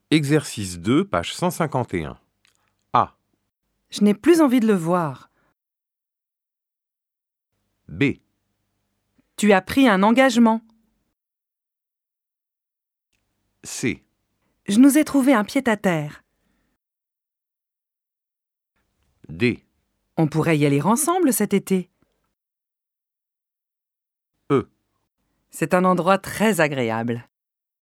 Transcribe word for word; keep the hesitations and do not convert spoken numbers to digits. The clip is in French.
Exercice deux, page cent cinquante et un. A. Je n'ai plus envie de le voir. B. Tu as pris un engagement. C. Je nous ai trouvé un pied-à-terre. D. On pourrait y aller ensemble cet été. E. C'est un endroit très agréable.